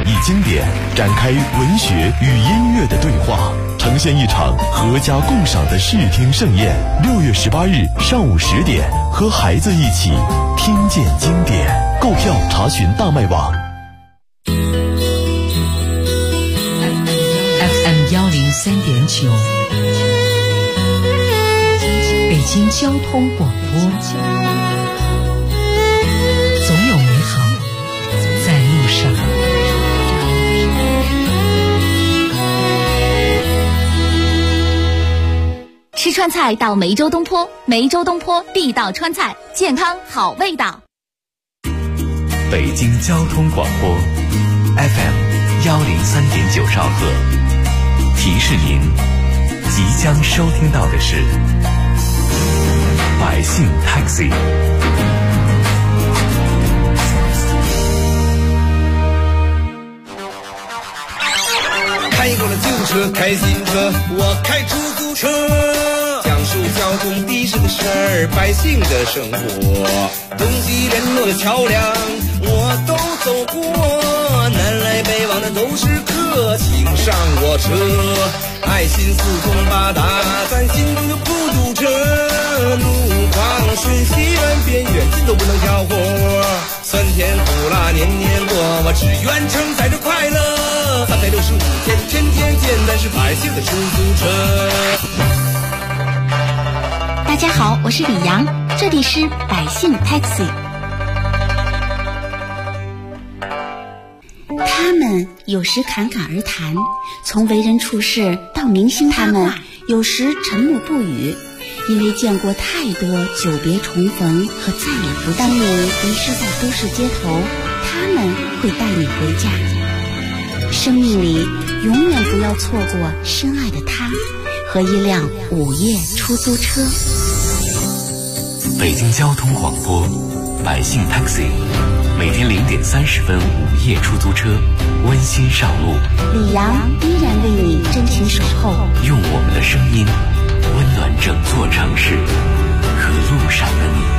忆经典，展开文学与音乐的对话，呈现一场合家共赏的视听盛宴。6月18日上午10点，和孩子一起听见经典。购票查询大麦网。 FM 103.9，北京交通广播。总有美好在路上。 吃川菜到梅州东坡，梅州东坡地道川菜，健康好味道。 北京交通广播 FM 103.9兆赫，提示您即将收听到的是百姓 Taxi。 开过了旧车，开新车，我开出租车，讲述交通的士的事儿，百姓的生活，东西联络的桥梁我都走过，南来北往的都是客，请上我车，爱心四通八达，咱心中就不堵车，路况瞬息万变，远近都不能挑活，酸甜苦辣年年过，我只愿承载着快乐，365天天天见，咱是百姓的出租车。 大家好，我是李阳，这里是百姓 Taxi。 他们有时侃侃而谈，从为人处事到明星他们有时沉默不语，因为见过太多久别重逢和再也不见。当你迷失在都市街头，他们会带你回家。生命里永远不要错过深爱的他和一辆午夜出租车。 北京交通广播百姓 Taxi， 每天0点30分午夜出租车温馨上路， 李阳依然为你真情守候， 用我们的声音温暖整座城市和路上的你。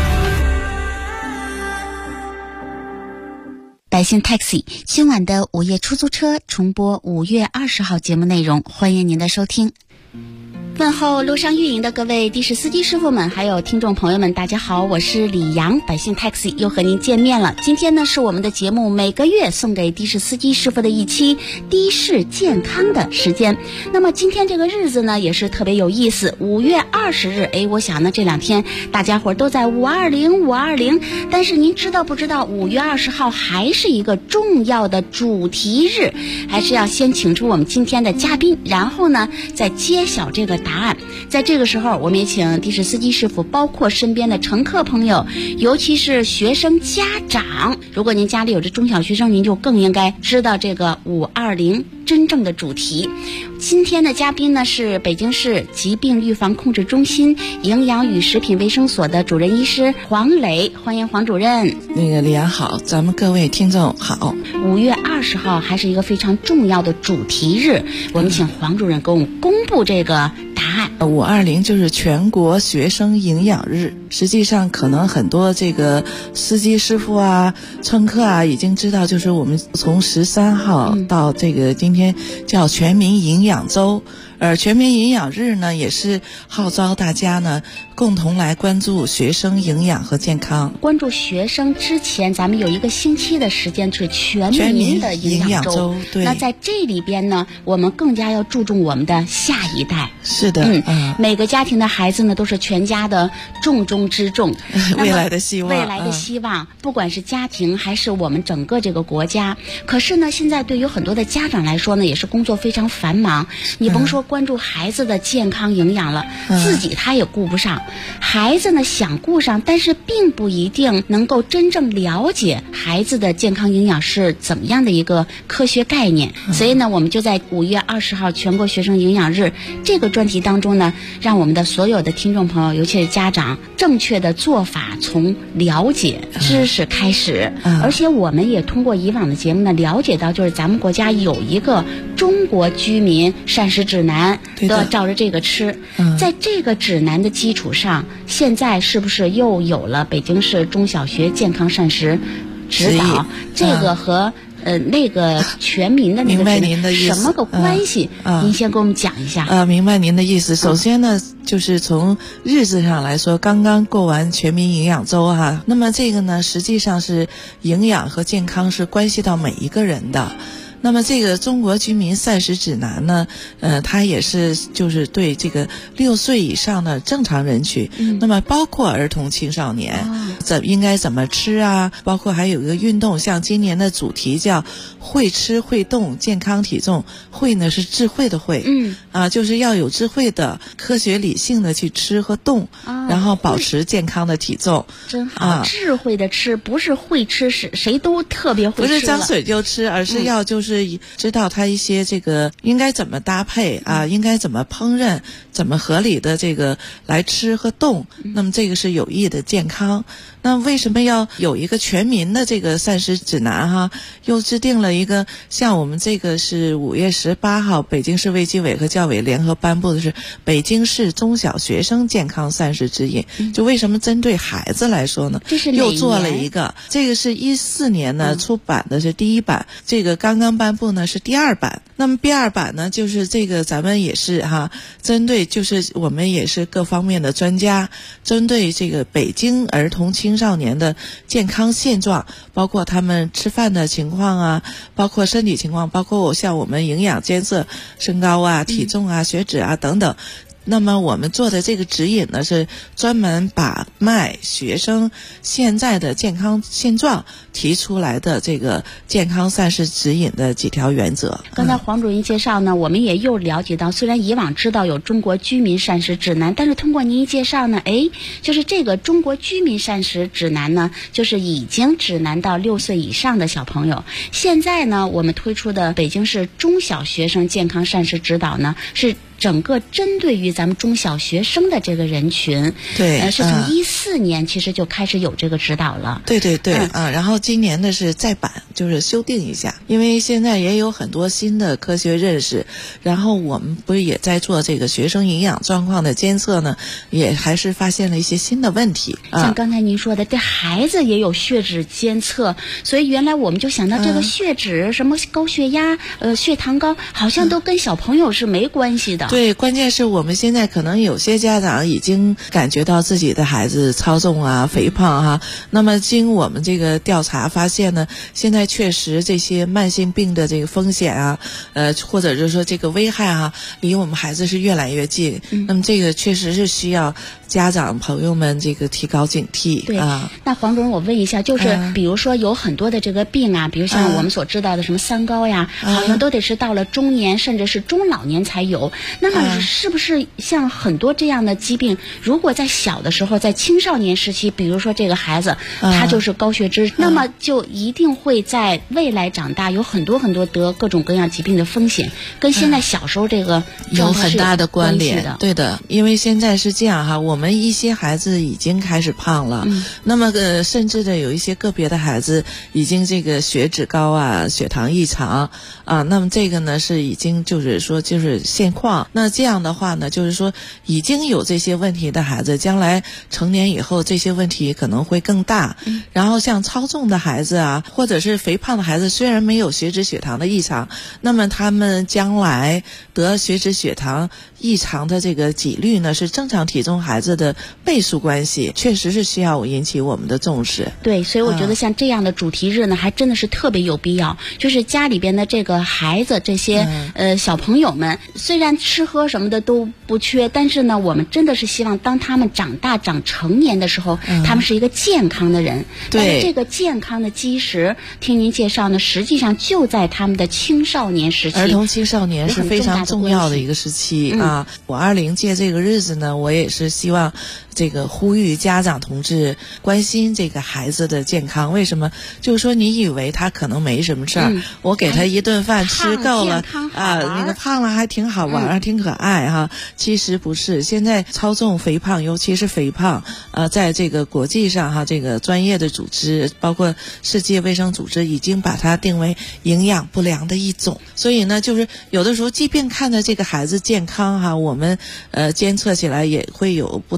百姓 Taxi 今晚的午夜出租车重播5月20号节目内容，欢迎您的收听。问候路上运营的各位的士司机师傅们，还有听众朋友们，大家好，我是李阳，百姓 Taxi 又和您见面了。今天呢是我们的节目每个月送给的士司机师傅的一期的士健康的时间。那么今天这个日子呢也是特别有意思，5月20日，我想呢这2天大家伙都在520，但是您知道不知道5月20号还是一个重要的主题日？还是要先请出我们今天的嘉宾，然后呢再揭晓这个答案。在这个时候，我们也请的士司机师傅，包括身边的乘客朋友，尤其是学生家长，如果您家里有这中小学生，您就更应该知道这个520真正的主题。今天的嘉宾呢是北京市疾病预防控制中心营养与食品卫生所的主任医师黄磊，欢迎黄主任。 李阳好，咱们各位听众好。 5月20号还是一个非常重要的主题日，我们请黄主任给我们公布这个答案。 520就是全国学生营养日。实际上可能很多这个司机师傅啊、乘客啊已经知道，就是我们从13号到这个今天叫全民营养周，而全民营养日呢也是号召大家呢共同来关注学生营养和健康。 关注学生之前，咱们有一个星期的时间是全民的营养周。 对， 那在这里边呢，我们更加要注重我们的下一代。 是的， 每个家庭的孩子呢都是全家的重中之重， 未来的希望，不管是家庭还是我们整个这个国家。可是呢，现在对于很多的家长来说呢，也是工作非常繁忙，你甭说关注孩子的健康营养了，自己他也顾不上。孩子呢想顾上，但是并不一定能够真正了解孩子的健康营养是怎么样的一个科学概念。所以呢，我们就在5月20号全国学生营养日这个专题当中呢，让我们的所有的听众朋友，尤其是家长，正确的做法从了解知识开始。而且我们也通过以往的节目呢，了解到就是咱们国家有一个中国居民膳食指南，都要照着这个吃。在这个指南的基础上，现在是不是又有了北京市中小学健康膳食指导？这个和那个全民的那个明白您的意思什么个关系？您先给我们讲一下。 明白您的意思。首先呢，就是从日子上来说，刚刚过完全民营养周哈，那么这个呢，实际上是营养和健康是关系到每一个人的。那么这个中国居民膳食指南呢，它也是就是对这个6岁以上的正常人群，那么包括儿童青少年，应该怎么吃啊？包括还有一个运动，像今年的主题叫会吃会动健康体重，会呢是智慧的慧，就是要有智慧的、科学理性的去吃和动，然后保持健康的体重。 真好，智慧的吃，不是会吃，是谁都特别会吃， 不是张嘴就吃，而是要就是知道它一些这个应该怎么搭配啊，应该怎么烹饪，怎么合理的这个来吃和动，那么这个是有益的健康。那为什么要有一个全民的这个膳食指南哈？又制定了一个，像我们这个是5月18号北京市卫计委和教委联合颁布的是北京市中小学生健康膳食指引。就为什么针对孩子来说呢？ 这是又做了一个，这个是14年呢出版的是第1版，这个刚刚颁布呢是第2版。那么第2版呢，就是这个咱们也是针对就是我们也是各方面的专家，针对这个北京儿童青少年的健康现状，包括他们吃饭的情况啊，包括身体情况，包括像我们营养监测、身高啊、体重啊、血脂啊等等。那么我们做的这个指引呢，是专门把学生现在的健康现状提出来的这个健康膳食指引的几条原则。 刚才黄主任介绍呢，我们也又了解到，虽然以往知道有中国居民膳食指南，但是通过您一介绍呢，就是这个中国居民膳食指南呢，就是已经指南到6岁以上的小朋友。现在呢，我们推出的北京市中小学生健康膳食指导呢，是整个针对于咱们中小学生的这个人群， 对， 是从14年其实就开始有这个指导了。 对对对，然后今年的是再版，就是修订一下，因为现在也有很多新的科学认识，然后我们不是也在做这个学生营养状况的监测呢，也还是发现了一些新的问题。 像刚才您说的，这孩子也有血脂监测，所以原来我们就想到这个血脂、什么高血压、血糖高，好像都跟小朋友是没关系的。 对，关键是我们现在可能有些家长已经感觉到自己的孩子超重啊、肥胖那么经我们这个调查发现呢，现在确实这些慢性病的这个风险或者就是说这个危害离我们孩子是越来越近。那么这个确实是需要家长朋友们这个提高警惕。 对那黄主任，我问一下，就是比如说有很多的这个病比如像我们所知道的什么三高呀，好像都得是到了中年甚至是中老年才有。那么是不是像很多这样的疾病，如果在小的时候，在青少年时期，比如说这个孩子他就是高血脂，那么就一定会在未来长大有很多很多得各种各样疾病的风险，跟现在小时候这个有很大的关联。对的，因为现在是这样我们一些孩子已经开始胖了，那么甚至的有一些个别的孩子已经这个血脂高血糖异常那么这个呢是已经就是说就是现况。那这样的话呢，就是说已经有这些问题的孩子，将来成年以后这些问题可能会更大。然后像超重的孩子或者是肥胖的孩子，虽然没有血脂血糖的异常，那么他们将来得血脂血糖异常的这个几率呢，是正常体重孩子的倍数关系，确实是需要引起我们的重视。 对，所以我觉得像这样的主题日呢，还真的是特别有必要。就是家里边的这个孩子，这些小朋友们，虽然吃喝什么的都不缺，但是呢，我们真的是希望当他们长大长成年的时候，他们是一个健康的人。 对， 但是这个健康的基石，听您介绍呢，实际上就在他们的青少年时期。 儿童青少年是非常重要的一个时期我20届这个日子呢，我也是希望这个呼吁家长同志关心这个孩子的健康。为什么？就是说你以为他可能没什么事儿，我给他一顿饭吃够了那个胖了还挺好玩挺可爱其实不是。现在超重肥胖，尤其是肥胖在这个国际上这个专业的组织，包括世界卫生组织已经把它定为营养不良的一种。所以呢，就是有的时候即便看着这个孩子健康我们监测起来也会有不同的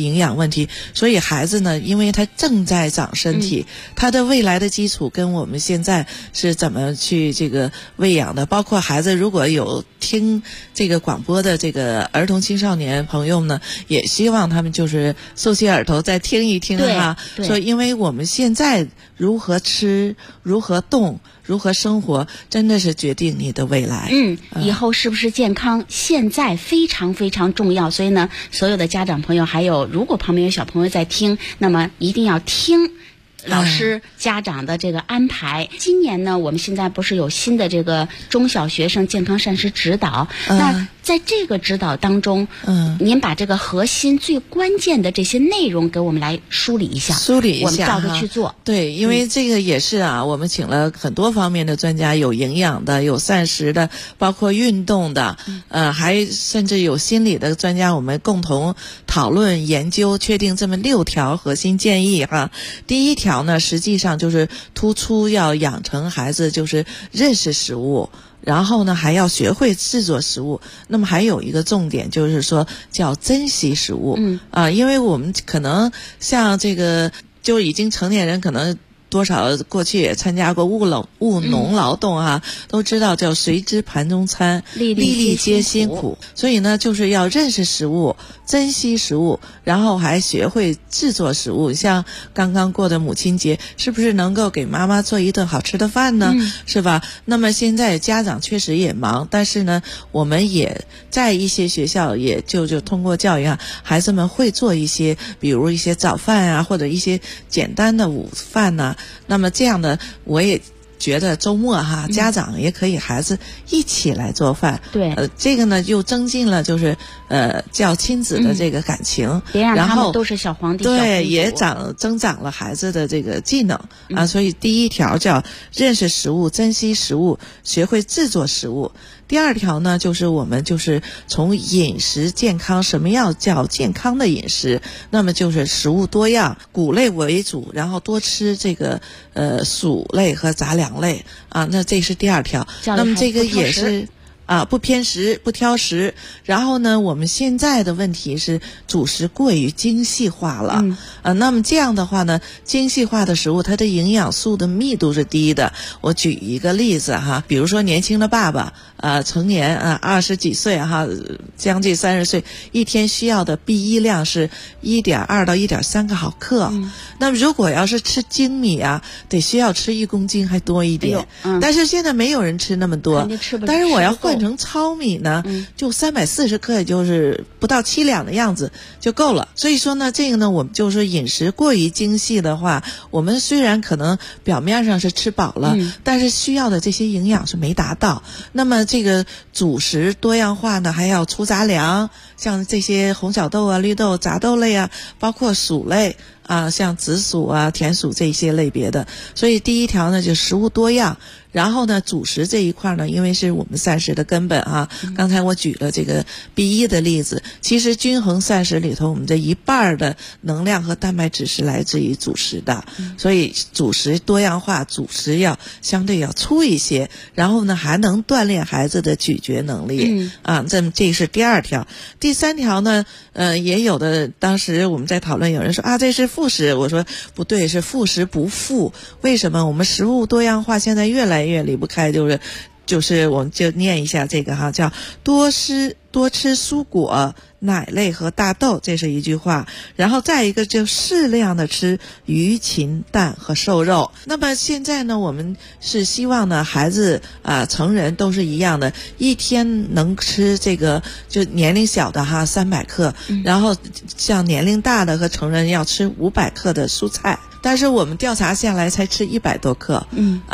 营养问题。所以孩子呢，因为他正在长身体，他的未来的基础跟我们现在是怎么去这个喂养的，包括孩子如果有听这个广播的这个儿童青少年朋友呢，也希望他们就是竖起耳朵再听一听哈。说因为我们现在如何吃，如何动，如何生活，真的是决定你的未来。 以后是不是健康，现在非常非常重要。所以呢，所有的家长朋友，还有如果旁边有小朋友在听，那么一定要听老师、家长的这个安排。今年呢，我们现在不是有新的这个中小学生健康膳食指导？那在这个指导当中，您把这个核心最关键的这些内容给我们来梳理一下，我们照着去做。 对，因为这个也是我们请了很多方面的专家，有营养的，有膳食的，包括运动的，还甚至有心理的专家，我们共同讨论研究，确定这么6条核心建议哈。第1条呢，实际上就是突出要养成孩子就是认识食物，然后呢还要学会制作食物。那么还有一个重点就是说叫珍惜食物。因为我们可能像这个就已经成年人，可能多少过去也参加过务农劳动都知道叫谁知盘中餐，粒粒皆辛苦。所以呢，就是要认识食物，珍惜食物，然后还学会制作食物。像刚刚过的母亲节，是不是能够给妈妈做一顿好吃的饭呢？是吧？那么现在家长确实也忙，但是呢，我们也在一些学校也就通过教育孩子们会做一些，比如一些早饭或者一些简单的午饭那么这样的，我也觉得周末家长也可以孩子一起来做饭。对，这个呢又增进了就是叫亲子的这个感情， 别让他们都是小皇帝。 对，也增长了孩子的这个技能所以第1条叫认识食物，珍惜食物，学会制作食物。第2条呢，就是我们就是从饮食健康，什么样叫健康的饮食？那么就是食物多样，谷类为主，然后多吃这个薯类和杂粮类那这是第2条。那么这个也是不偏食，不挑食。然后呢，我们现在的问题是主食过于精细化了。那么这样的话呢，精细化的食物它的营养素的密度是低的。我举一个例子比如说年轻的爸爸成年20几岁将近30岁，一天需要的 B1 量是 1.2到 1.3 个毫克。那么如果要是吃精米得需要吃1公斤还多一点。但是现在没有人吃那么多，但是我要换成糙米呢，就340克，也就是不到7两的样子就够了。所以说呢，这个呢，我们就说饮食过于精细的话，我们虽然可能表面上是吃饱了，但是需要的这些营养是没达到。那么这个主食多样化呢，还要粗杂粮，像这些红小豆绿豆、杂豆类包括薯类像紫薯甜薯这些类别的。所以第1条呢，就食物多样。然后呢，主食这一块呢，因为是我们膳食的根本刚才我举了这个 B1 的例子，其实均衡膳食里头，我们这1半的能量和蛋白质是来自于主食的。所以主食多样化，主食要相对要粗一些，然后呢还能锻炼孩子的咀嚼能力这是第2条。第3条呢，也有的当时我们在讨论，有人说这是副食，我说不对，是副食不副。为什么？我们食物多样化现在越来越离不开就是我们就念一下这个叫多吃蔬果、奶类和大豆，这是一句话。然后再一个就适量的吃鱼、禽、蛋和瘦肉。那么现在呢，我们是希望呢，孩子成人都是一样的，一天能吃这个就年龄小的300克，然后像年龄大的和成人要吃500克的蔬菜。但是我们调查下来才吃100多克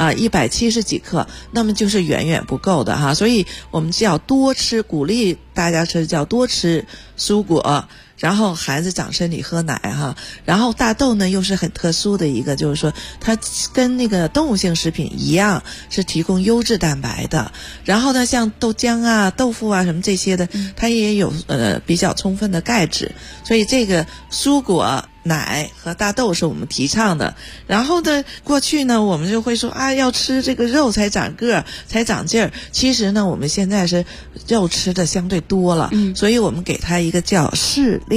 ，170几克，那么就是远远不够的所以我们叫多吃，鼓励大家吃叫多吃蔬果，然后孩子长身体喝奶然后大豆呢又是很特殊的一个，就是说它跟那个动物性食品一样是提供优质蛋白的。然后呢像豆浆豆腐什么这些的，它也有比较充分的钙质。所以这个蔬果、奶和大豆是我们提倡的。然后呢，过去呢我们就会说要吃这个肉才长个儿，才长劲儿。其实呢，我们现在是肉吃的相对多了，所以我们给它一个叫适量。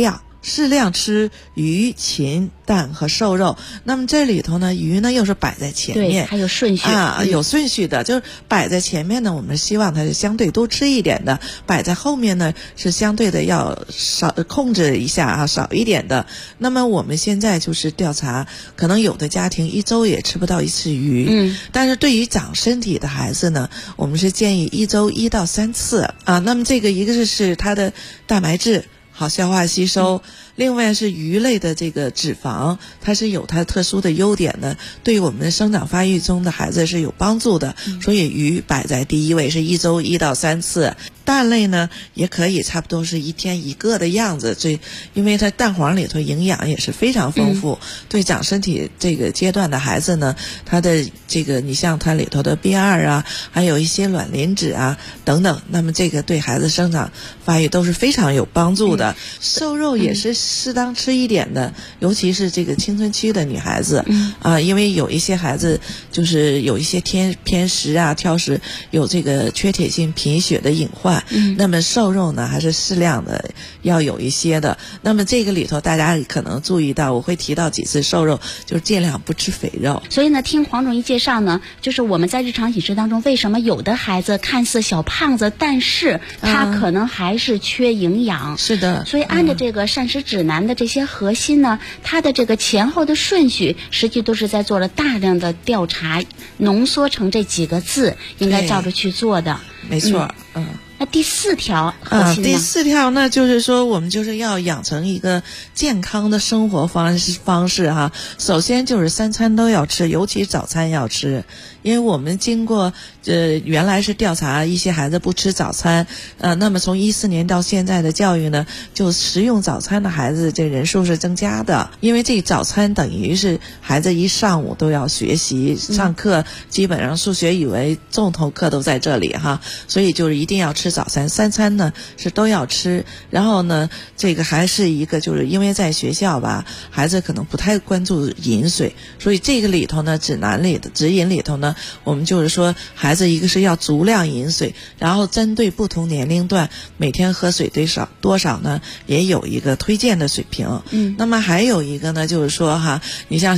适量吃鱼、禽、蛋和瘦肉。那么这里头呢，鱼呢又是摆在前面， 对，还有顺序有顺序的，就是摆在前面呢，我们希望它是相对多吃一点的；摆在后面呢，是相对的要少控制一下少一点的。那么我们现在就是调查，可能有的家庭1周也吃不到1次鱼，但是对于长身体的孩子呢，我们是建议1周1到3次那么这个一个是它的蛋白质好消化吸收，另外是鱼类的这个脂肪，它是有它特殊的优点的，对于我们的生长发育中的孩子是有帮助的，所以鱼摆在第一位，是1周1到3次。蛋类呢也可以差不多是1天1个的样子，因为它蛋黄里头营养也是非常丰富，对长身体这个阶段的孩子呢，它的这个你像它里头的 B2 还有一些卵磷脂等等，那么这个对孩子生长发育都是非常有帮助的。瘦肉也是适当吃一点的，尤其是这个青春期的女孩子因为有一些孩子就是有一些偏食挑食，有这个缺铁性贫血的隐患，那么瘦肉呢还是适量的要有一些的。那么这个里头大家可能注意到，我会提到几次瘦肉，就是尽量不吃肥肉。 所以呢，听黄总一介绍呢，就是我们在日常饮食当中，为什么有的孩子看似小胖子，但是他可能还是缺营养。 是的， 所以按照这个膳食指南的这些核心呢，它的这个前后的顺序，实际都是在做了大量的调查，浓缩成这几个字，应该照着去做的。 没错， 那第4条核心呢？ 第4条呢，就是说我们就是要养成一个健康的生活方式首先就是3餐都要吃，尤其早餐要吃。因为我们经过原来是调查一些孩子不吃早餐，那么从14年到现在的教育呢，就食用早餐的孩子这人数是增加的。因为这早餐等于是孩子一上午都要学习上课，基本上数学语文重头课都在这里所以就是一定要吃早餐，3餐呢是都要吃。然后呢，这个还是一个就是因为在学校孩子可能不太关注饮水，所以这个里头呢，指引里头呢，我们就是说孩子一个是要足量饮水，然后针对不同年龄段每天喝水多少呢，也有一个推荐的水平。那么还有一个呢，就是说你像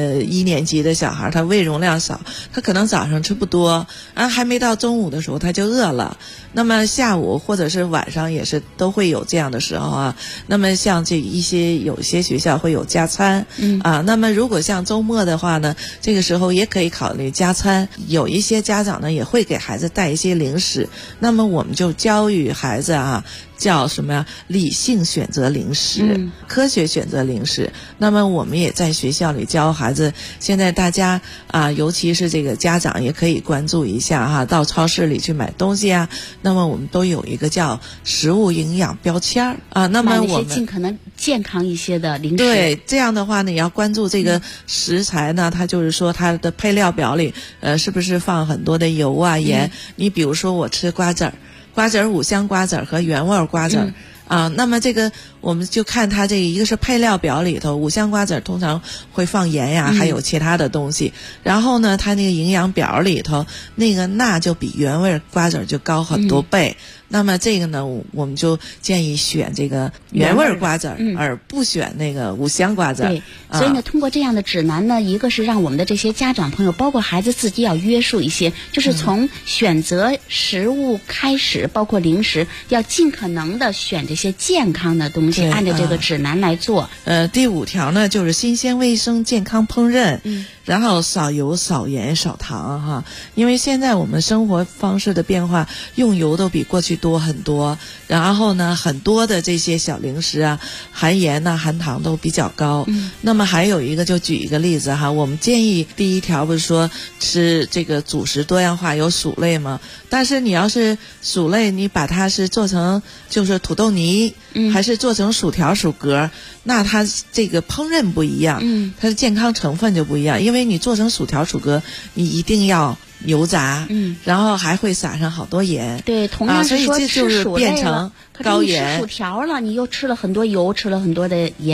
1年级的小孩，他胃容量少，他可能早上吃不多还没到中午的时候他就饿了，那么下午或者是晚上也是都会有这样的时候那么像有些学校会有加餐那么如果像周末的话呢，这个时候也可以考虑加餐。有一些家长呢也会给孩子带一些零食，那么我们就教育孩子叫什么呀？理性选择零食，科学选择零食。那么我们也在学校里教孩子，现在大家尤其是这个家长也可以关注一下到超市里去买东西那么我们都有一个叫食物营养标签那么我们尽可能健康一些的零食。 对，这样的话呢，也要关注这个食材呢，它就是说它的配料表里是不是放很多的油盐。你比如说我吃瓜子儿、五香瓜子儿和原味瓜子儿那么这个我们就看它这个一个是配料表里头，五香瓜子儿通常会放盐还有其他的东西。然后呢，它那个营养表里头那个钠就比原味瓜子儿就高很多倍。那么这个呢，我们就建议选这个原味瓜子儿，而不选那个五香瓜子儿。 对，所以呢，通过这样的指南呢，一个是让我们的这些家长朋友，包括孩子自己要约束一些，就是从选择食物开始，包括零食，要尽可能的选这些健康的东西，按照这个指南来做。 第5条呢，就是新鲜卫生健康烹饪。然后少油少盐少糖因为现在我们生活方式的变化，用油都比过去多很多，然后呢很多的这些小零食含盐含糖都比较高。那么还有一个，就举一个例子我们建议第1条不是说吃这个主食多样化有薯类吗？但是你要是薯类，你把它是做成就是土豆泥还是做成薯条薯格，那它这个烹饪不一样它的健康成分就不一样。因为你做成薯条薯格，你一定要油炸然后还会撒上好多盐。 对，同样是说所以这就是变成高盐。 吃薯条了，你又吃了很多油，吃了很多的盐。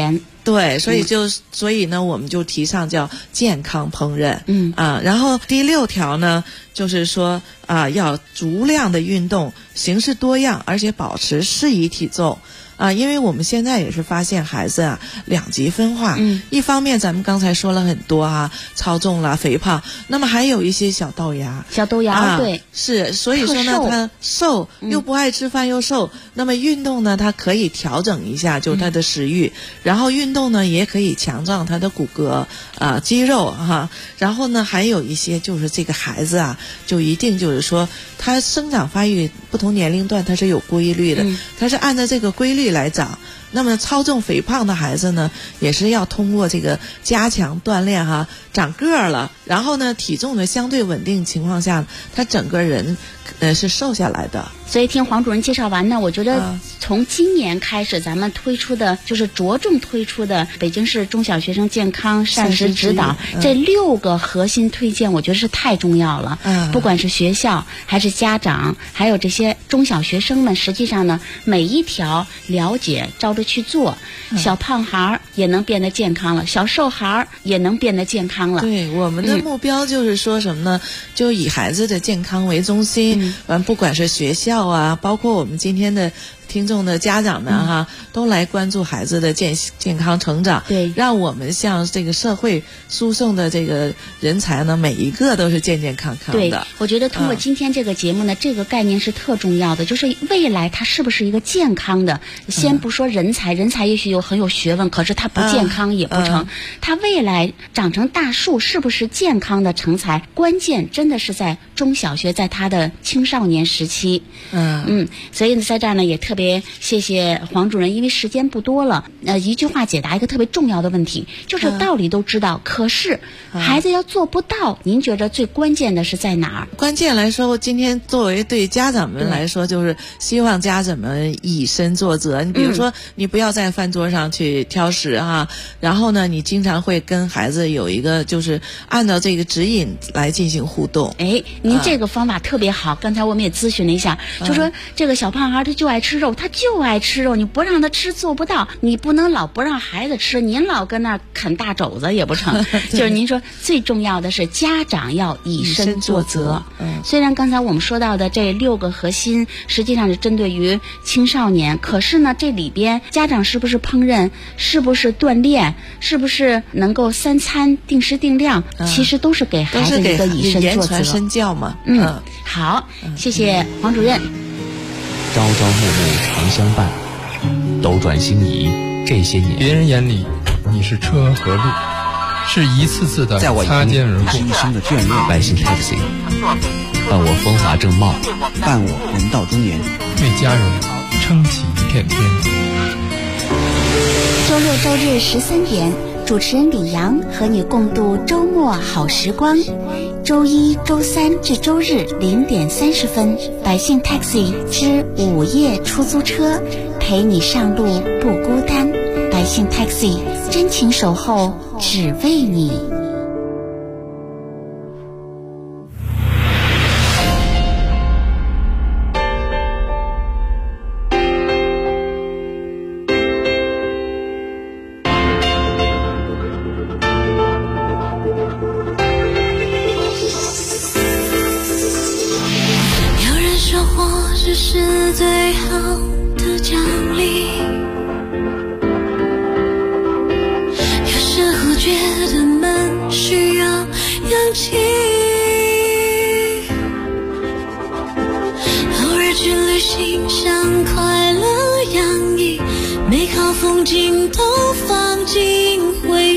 对，所以呢，我们就提倡叫健康烹饪。然后第6条呢，就是说要足量的运动，形式多样，而且保持适宜体重。因为我们现在也是发现孩子两极分化。一方面咱们刚才说了很多超重啦、肥胖，那么还有一些小豆芽。对，是，所以说呢，他瘦又不爱吃饭又瘦，那么运动呢，它可以调整一下，就是他的食欲，然后运动呢也可以强壮他的骨骼肌肉然后呢，还有一些就是这个孩子就一定就是说他生长发育不同年龄段它是有规律的，它是按照这个规律来长。那么超重肥胖的孩子呢，也是要通过这个加强锻炼长个儿了，然后呢体重的相对稳定情况下，他整个人是瘦下来的。 所以听黄主任介绍完呢，我觉得从今年开始咱们推出的就是着重推出的北京市中小学生健康膳食指导这6个核心推荐，我觉得是太重要了。不管是学校还是家长还有这些中小学生们，实际上呢每一条了解照着去做，小胖孩也能变得健康了，小瘦孩也能变得健康了。 对，我们的目标就是说什么呢，就以孩子的健康为中心。不管是学校包括我们今天的听众的家长们都来关注孩子的健康成长， 对， 让我们向这个社会输送的这个人才呢，每一个都是健健康康的。 对，我觉得通过今天这个节目呢，这个概念是特重要的，就是未来他是不是一个健康的，先不说人才也许很有学问，可是他不健康也不成，他未来长成大树是不是健康的成才，关键真的是在中小学，在他的青少年时期。所以呢，在这儿呢也特别谢谢黄主任，因为时间不多了，一句话解答一个特别重要的问题，就是道理都知道，可是孩子要做不到，您觉得最关键的是在哪儿？ 关键来说，今天作为对家长们来说，就是希望家长们以身作则。你比如说，你不要在饭桌上去挑食然后呢，你经常会跟孩子有一个就是按照这个指引来进行互动。 您这个方法特别好，刚才我们也咨询了一下，就说这个小胖孩他就爱吃肉，他就爱吃肉，你不让他吃做不到，你不能老不让孩子吃，您老跟那啃大肘子也不成。就是您说最重要的是家长要以身作则。虽然刚才我们说到的这6个核心实际上是针对于青少年，可是呢这里边家长是不是烹饪，是不是锻炼，是不是能够3餐定时定量，其实都是给孩子一个以身作则， 言传身教嘛。 好，谢谢黄主任。 朝朝暮暮常相伴，斗转星移这些年， 别人眼里你是车和路，是一次次的擦肩而过， 一生的眷恋。百姓 taxi， 伴我风华正茂， 伴我人到中年， 为家人撑起一片天。 周六周日13点，主持人李阳和你共度周末好时光。周一、周三至周日0点30分，百姓 taxi 之午夜出租车，陪你上路不孤单。百姓 taxi 真情守候，只为你。 是最好的奖励，有时候觉得蛮需要氧气，偶尔去旅行像快乐洋溢，美好风景都放进回忆，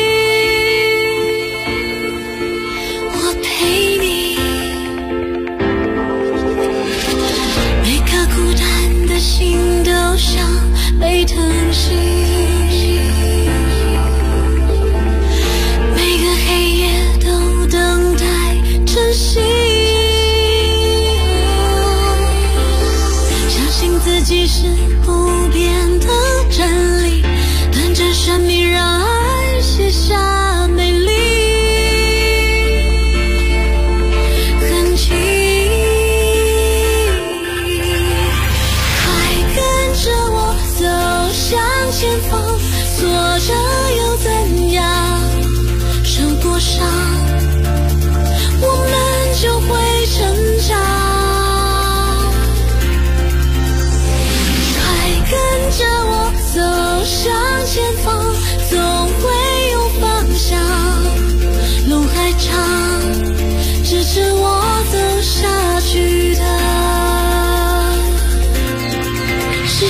我陪你心都像被疼惜，每个黑夜都等待晨曦，相信自己是不变的真理，短暂生命让爱写下美丽痕迹。向前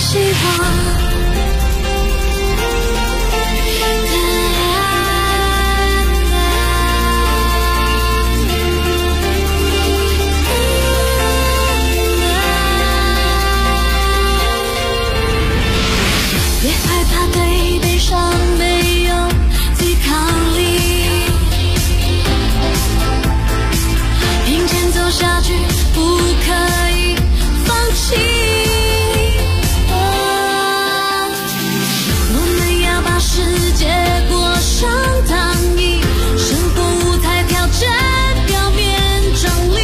希望。别害怕对悲伤没有抵抗力，并肩走下去，不可以放弃。我们要把世界过上躺椅，生活舞台挑战表面张力。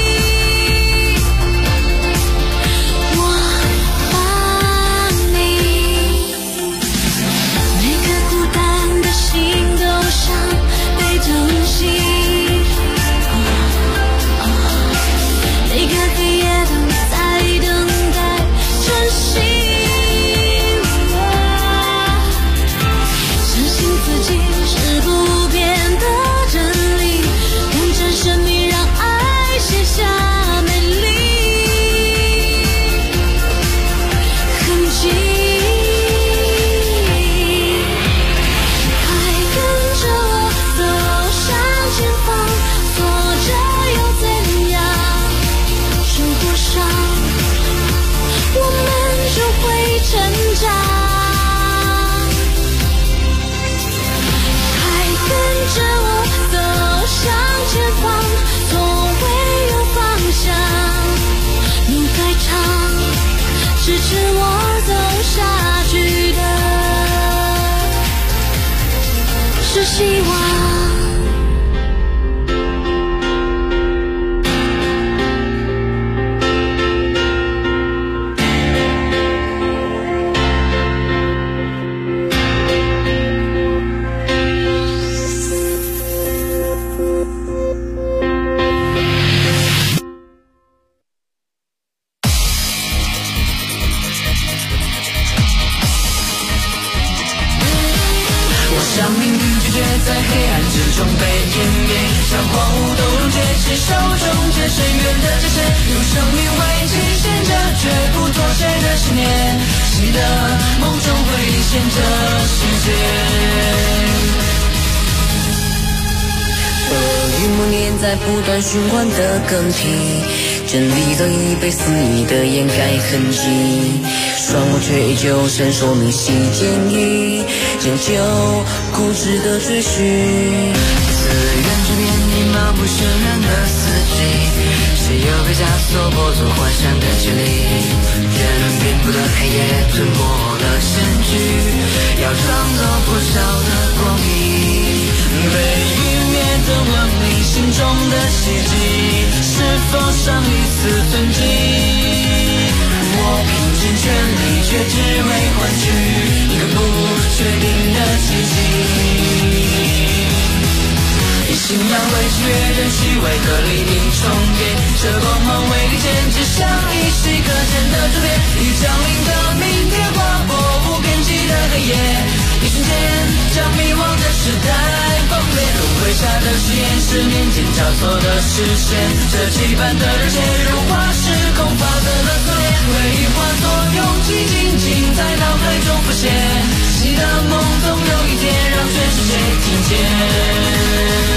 支持我走下去的是希望。 像命运拒绝在黑暗之中被湮灭，像荒芜都溶解，是手中这深渊的界限，用生命为期限着绝不妥协的信念，记得梦中会现这世界。 恶与默念在不断循环的更替，真理早已被肆意的掩盖痕迹，双目却依旧闪烁明晰建议，拯救固执的追寻。自愿之变，你漫不渲染的四季，谁又被枷锁剥夺幻想的距离？人遍布的黑夜吞没了身躯，要创造多少的光明？被湮灭的文明，心中的希冀，是否尚一丝存迹？我拼尽全力，却只为换取一个不确定的奇迹。以信仰为契约，任虚伪和黎明重叠，这光芒为利剑，只像一息可见的注点，已降临的明天划过无边际的黑夜，一瞬间将迷惘的时代崩裂，轮回下的誓言是年间交错的视线，这羁绊的热切如化时空法则的锁链，回忆化作勇气，静静在脑海中浮现，记得梦总有一天让全世界听见。